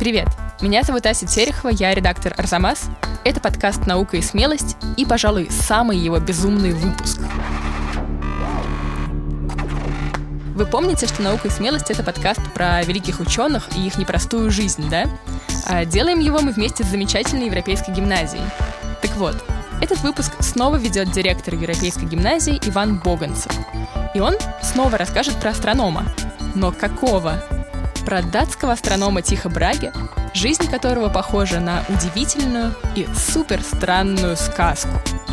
Привет! Меня зовут Ася Терехова, я редактор «Арзамас». Это подкаст «Наука и смелость» и, пожалуй, самый его безумный выпуск. Вы помните, что «Наука и смелость» — это подкаст про великих ученых и их непростую жизнь, да? А делаем его мы вместе с замечательной Европейской гимназией. Так вот, этот выпуск снова ведет директор Европейской гимназии Иван Боганцев. И он снова расскажет про астронома. Но какого? Про датского астронома Тихо Браге, жизнь которого похожа на удивительную и суперстранную сказку.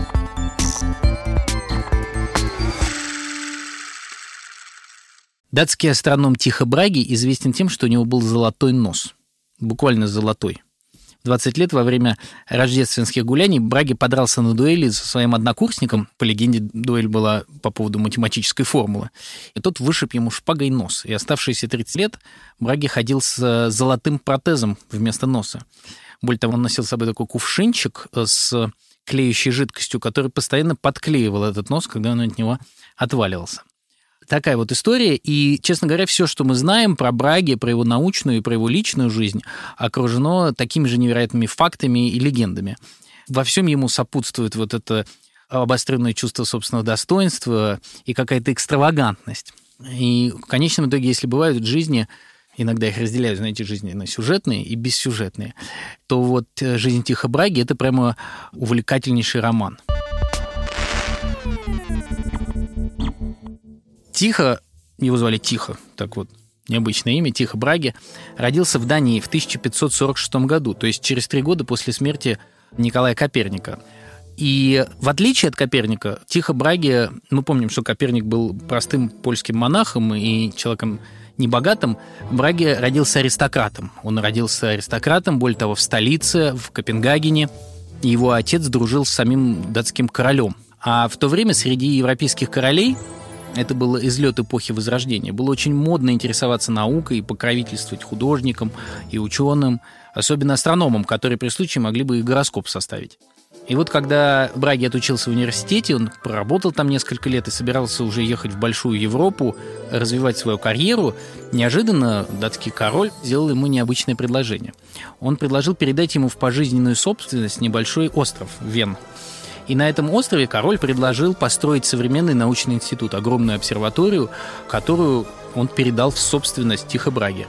Датский астроном Тихо Браге известен тем, что у него был золотой нос. Буквально золотой. В 20 лет во время рождественских гуляний Браге подрался на дуэли со своим однокурсником. По легенде, дуэль была по поводу математической формулы. И тот вышиб ему шпагой нос. И оставшиеся 30 лет Браге ходил с золотым протезом вместо носа. Более того, он носил с собой такой кувшинчик с клеющей жидкостью, который постоянно подклеивал этот нос, когда он от него отваливался. Такая вот история, и, честно говоря, все, что мы знаем про Браге, про его научную и про его личную жизнь, окружено такими же невероятными фактами и легендами. Во всем ему сопутствует вот это обостренное чувство собственного достоинства и какая-то экстравагантность. И в конечном итоге, если бывают в жизни, иногда их разделяют, знаете, жизни на сюжетные и бессюжетные, то вот «Жизнь Тихо Браге» — это прямо увлекательнейший роман. Тихо, его звали Тихо, так вот, необычное имя, Тихо Браге, родился в Дании в 1546 году, то есть через 3 года после смерти Николая Коперника. И в отличие от Коперника, Тихо Браге, мы помним, что Коперник был простым польским монахом и человеком небогатым, Браге родился аристократом. Он родился аристократом, более того, в столице, в Копенгагене. Его отец дружил с самим датским королем. А в то время среди европейских королей, это был излет эпохи Возрождения, было очень модно интересоваться наукой и покровительствовать художникам и ученым, особенно астрономам, которые при случае могли бы и гороскоп составить. И вот когда Браге отучился в университете, он проработал там несколько лет и собирался уже ехать в большую Европу, развивать свою карьеру, неожиданно датский король сделал ему необычное предложение. Он предложил передать ему в пожизненную собственность небольшой остров Вен. И на этом острове король предложил построить современный научный институт, огромную обсерваторию, которую он передал в собственность Тихо Браге.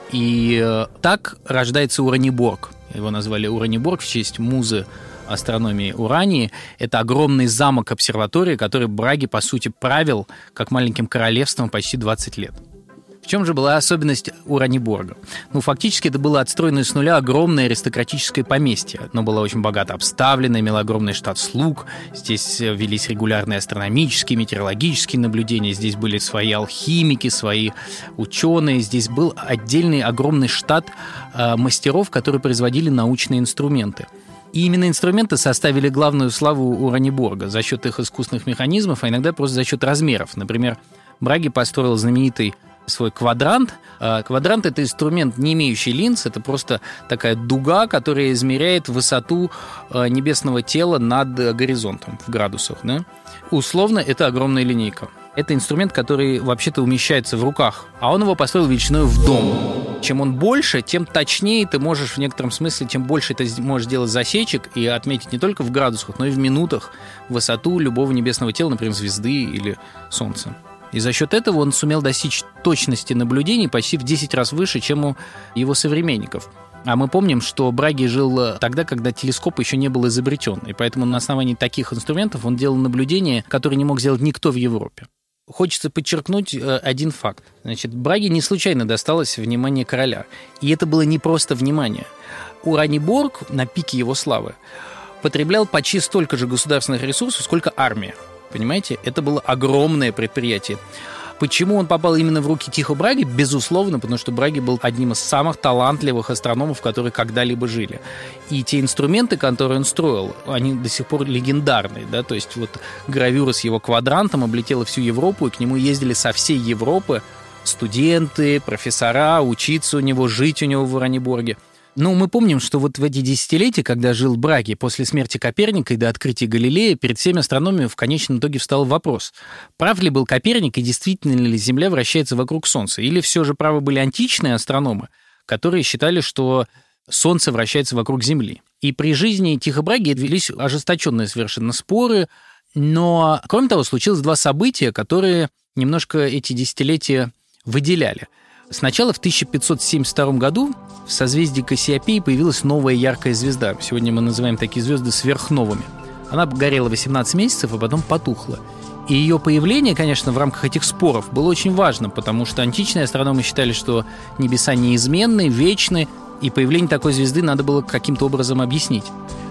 И так рождается Ураниборг. Его назвали Ураниборг в честь музы астрономии Урании. Это огромный замок обсерватории, который Браге, по сути, правил как маленьким королевством почти 20 лет. В чем же была особенность Ураниборга? Фактически это было отстроенное с нуля огромное аристократическое поместье. Оно было очень богато обставлено, имело огромный штат слуг. Здесь велись регулярные астрономические, метеорологические наблюдения. Здесь были свои алхимики, свои ученые. Здесь был отдельный огромный штат мастеров, которые производили научные инструменты. И именно инструменты составили главную славу Ураниборга за счет их искусственных механизмов, а иногда просто за счет размеров. Например, Браге построил знаменитый свой квадрант. Квадрант — это инструмент, не имеющий линз, это просто такая дуга, которая измеряет высоту небесного тела над горизонтом в градусах. Да? Условно, это огромная линейка. Это инструмент, который вообще-то умещается в руках, а он его построил величиной в дом. Чем он больше, тем точнее ты можешь в некотором смысле, тем больше ты можешь делать засечек и отметить не только в градусах, но и в минутах высоту любого небесного тела, например, звезды или Солнца. И за счет этого он сумел достичь точности наблюдений почти в 10 раз выше, чем у его современников. А мы помним, что Браге жил тогда, когда телескоп еще не был изобретен. И поэтому на основании таких инструментов он делал наблюдения, которые не мог сделать никто в Европе. Хочется подчеркнуть один факт. Значит, Браге не случайно досталось внимание короля. И это было не просто внимание. Ураниборг на пике его славы потреблял почти столько же государственных ресурсов, сколько армия. Понимаете? Это было огромное предприятие. Почему он попал именно в руки Тихо Браге? Безусловно, потому что Браге был одним из самых талантливых астрономов, которые когда-либо жили. И те инструменты, которые он строил, они до сих пор легендарные. Да? То есть вот гравюра с его квадрантом облетела всю Европу, и к нему ездили со всей Европы студенты, профессора, учиться у него, жить у него в Ураниборге. Ну, мы помним, что вот в эти десятилетия, когда жил Браге, после смерти Коперника и до открытия Галилея, перед всеми астрономами в конечном итоге встал вопрос, прав ли был Коперник и действительно ли Земля вращается вокруг Солнца, или все же правы были античные астрономы, которые считали, что Солнце вращается вокруг Земли. И при жизни Тихо Браги велись ожесточенные совершенно споры, но, кроме того, случилось два события, которые немножко эти десятилетия выделяли. Сначала в 1572 году в созвездии Кассиопеи появилась новая яркая звезда. Сегодня мы называем такие звезды сверхновыми. Она горела 18 месяцев, а потом потухла. И ее появление, конечно, в рамках этих споров было очень важно, потому что античные астрономы считали, что небеса неизменны, вечны, и появление такой звезды надо было каким-то образом объяснить.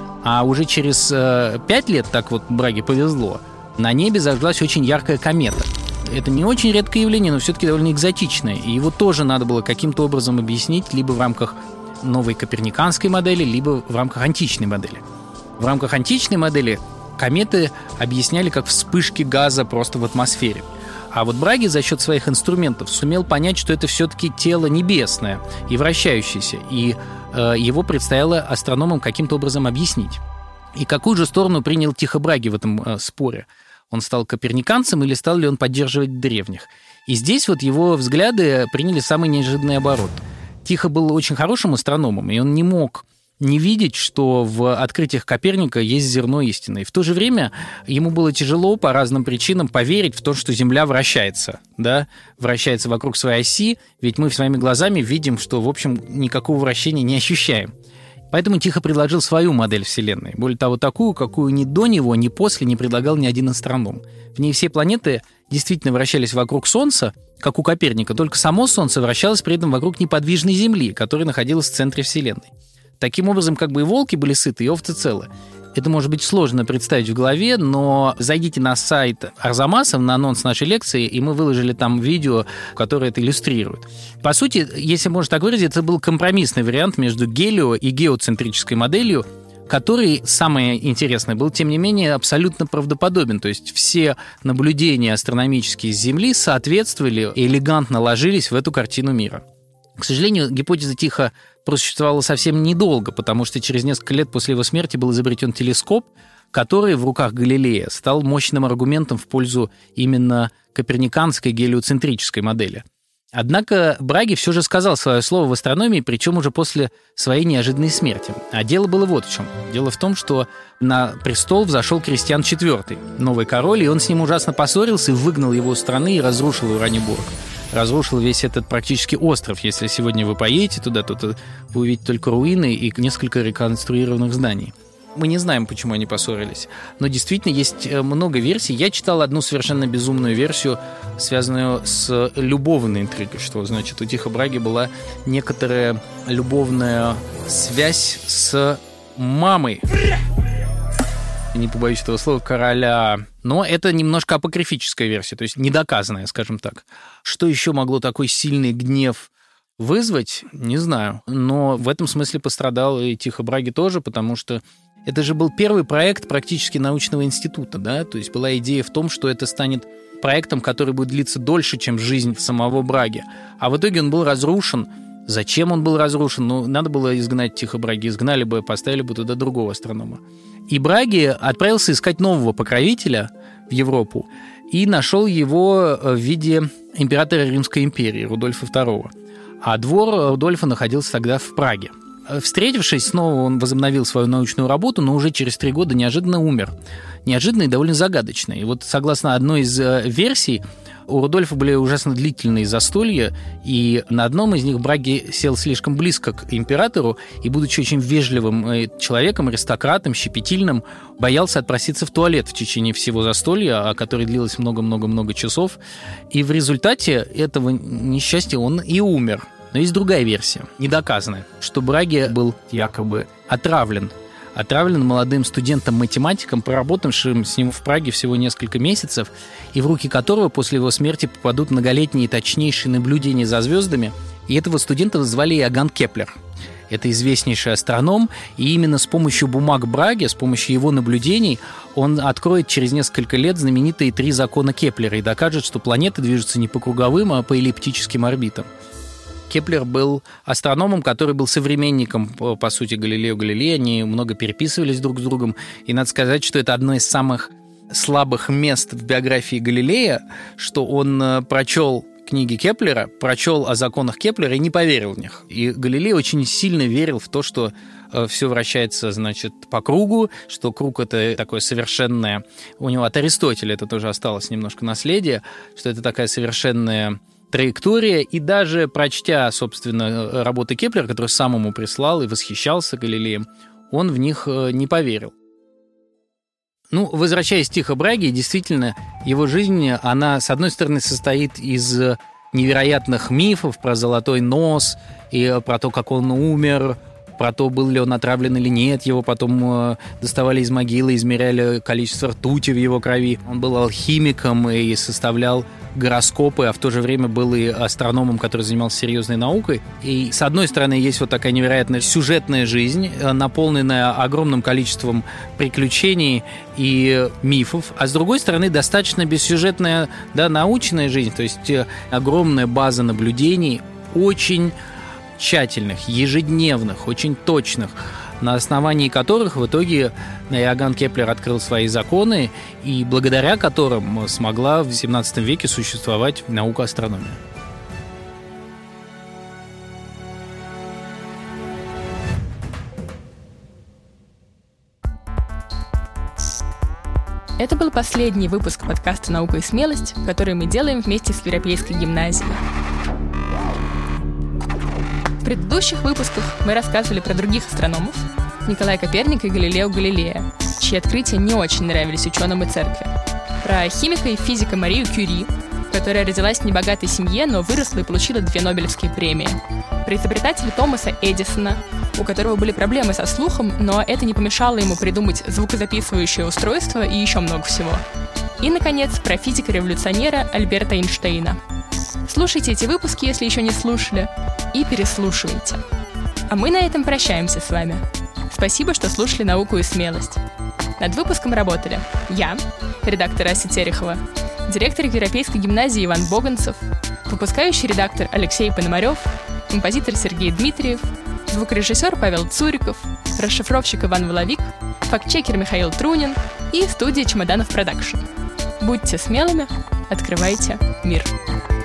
А уже через 5 лет, так вот Браге повезло, на небе зажглась очень яркая комета. Это не очень редкое явление, но все-таки довольно экзотичное. И его тоже надо было каким-то образом объяснить либо в рамках новой коперниканской модели, либо в рамках античной модели. В рамках античной модели кометы объясняли как вспышки газа просто в атмосфере. А вот Браге за счет своих инструментов сумел понять, что это все-таки тело небесное и вращающееся, и его предстояло астрономам каким-то образом объяснить. И какую же сторону принял Тихо Браге в этом споре? Он стал коперниканцем или стал ли он поддерживать древних? И здесь вот его взгляды приняли самый неожиданный оборот. Тихо был очень хорошим астрономом, и он не мог не видеть, что в открытиях Коперника есть зерно истины. И в то же время ему было тяжело по разным причинам поверить в то, что Земля вращается, да, вращается вокруг своей оси, ведь мы своими глазами видим, что, в общем, никакого вращения не ощущаем. Поэтому Тихо предложил свою модель Вселенной. Более того, такую, какую ни до него, ни после не предлагал ни один астроном. В ней все планеты действительно вращались вокруг Солнца, как у Коперника, только само Солнце вращалось при этом вокруг неподвижной Земли, которая находилась в центре Вселенной. Таким образом, как бы и волки были сыты, и овцы целы. Это может быть сложно представить в голове, но зайдите на сайт Арзамаса, на анонс нашей лекции, и мы выложили там видео, которое это иллюстрирует. По сути, если можно так выразиться, это был компромиссный вариант между гелио- и геоцентрической моделью, который, самое интересное, был, тем не менее, абсолютно правдоподобен. То есть все наблюдения астрономические с Земли соответствовали и элегантно ложились в эту картину мира. К сожалению, гипотеза Тихо просуществовала совсем недолго, потому что через несколько лет после его смерти был изобретен телескоп, который в руках Галилея стал мощным аргументом в пользу именно коперниканской гелиоцентрической модели. Однако Браге все же сказал свое слово в астрономии, причем уже после своей неожиданной смерти. А дело было вот в чем. Дело в том, что на престол взошел Кристиан IV, новый король, и он с ним ужасно поссорился и выгнал его из страны и разрушил Уранибург. Разрушил весь этот практически остров. Если сегодня вы поедете туда, то вы увидите только руины и несколько реконструированных зданий. Мы не знаем, почему они поссорились. Но действительно есть много версий. Я читал одну совершенно безумную версию, связанную с любовной интригой, что, значит, у Тихо Браги была некоторая любовная связь с мамой, не побоюсь этого слова, короля. Но это немножко апокрифическая версия, то есть недоказанная, скажем так. Что еще могло такой сильный гнев вызвать, не знаю. Но в этом смысле пострадал и Тихо Браге тоже, потому что это же был первый проект практически научного института, да? То есть была идея в том, что это станет проектом, который будет длиться дольше, чем жизнь самого Браги. А в итоге он был разрушен. Зачем он был разрушен? Ну, надо было изгнать Тихо Браге. Изгнали бы, поставили бы туда другого астронома. И Браге отправился искать нового покровителя в Европу и нашел его в виде императора Римской империи Рудольфа II. А двор Рудольфа находился тогда в Праге. Встретившись, снова он возобновил свою научную работу, но уже через 3 года неожиданно умер. Неожиданно и довольно загадочно. И вот согласно одной из версий, у Рудольфа были ужасно длительные застолья, и на одном из них Браге сел слишком близко к императору, и, будучи очень вежливым человеком, аристократом, щепетильным, боялся отпроситься в туалет в течение всего застолья, которое длилось много-много-много часов, и в результате этого несчастья он и умер. Но есть другая версия, недоказанная, что Браге был якобы отравлен молодым студентом-математиком, поработавшим с ним в Праге всего несколько месяцев, и в руки которого после его смерти попадут многолетние и точнейшие наблюдения за звездами. И этого студента звали Иоганн Кеплер. Это известнейший астроном, и именно с помощью бумаг Браге, с помощью его наблюдений, он откроет через несколько лет знаменитые 3 закона Кеплера и докажет, что планеты движутся не по круговым, а по эллиптическим орбитам. Кеплер был астрономом, который был современником, по сути, Галилео Галилея. Они много переписывались друг с другом. И надо сказать, что это одно из самых слабых мест в биографии Галилея, что он прочел книги Кеплера, прочел о законах Кеплера и не поверил в них. И Галилей очень сильно верил в то, что все вращается, значит, по кругу, что круг – это такое совершенное... У него от Аристотеля это тоже осталось немножко наследие, что это такая совершенная траектория. И даже прочтя, собственно, работы Кеплера, которые сам ему прислал и восхищался Галилеем, он в них не поверил. Ну, возвращаясь к Тихо Браге, действительно, его жизнь, она, с одной стороны, состоит из невероятных мифов про золотой нос и про то, как он умер, про то, был ли он отравлен или нет. Его потом доставали из могилы, измеряли количество ртути в его крови. Он был алхимиком и составлял гороскопы, а в то же время был и астрономом, который занимался серьезной наукой. И, с одной стороны, есть вот такая невероятная сюжетная жизнь, наполненная огромным количеством приключений и мифов, а с другой стороны, достаточно бессюжетная, да, научная жизнь, то есть огромная база наблюдений, очень тщательных, ежедневных, очень точных, на основании которых в итоге Иоганн Кеплер открыл свои законы, и благодаря которым смогла в XVII веке существовать наука астрономии. Это был последний выпуск подкаста «Наука и смелость», который мы делаем вместе с Европейской гимназией. В предыдущих выпусках мы рассказывали про других астрономов, Николая Коперника и Галилео Галилея, чьи открытия не очень нравились ученым и церкви. Про химика и физика Марию Кюри, которая родилась в небогатой семье, но выросла и получила 2 Нобелевские премии. Про изобретателя Томаса Эдисона, у которого были проблемы со слухом, но это не помешало ему придумать звукозаписывающее устройство и еще много всего. И, наконец, про физика-революционера Альберта Эйнштейна. Слушайте эти выпуски, если еще не слушали, и переслушивайте. А мы на этом прощаемся с вами. Спасибо, что слушали «Науку и смелость». Над выпуском работали я, редактор Ася Терехова, директор Европейской гимназии Иван Боганцев, выпускающий редактор Алексей Пономарев, композитор Сергей Дмитриев, звукорежиссер Павел Цуриков, расшифровщик Иван Воловик, фактчекер Михаил Трунин и студия Чемоданов Продакшн. Будьте смелыми, открывайте мир.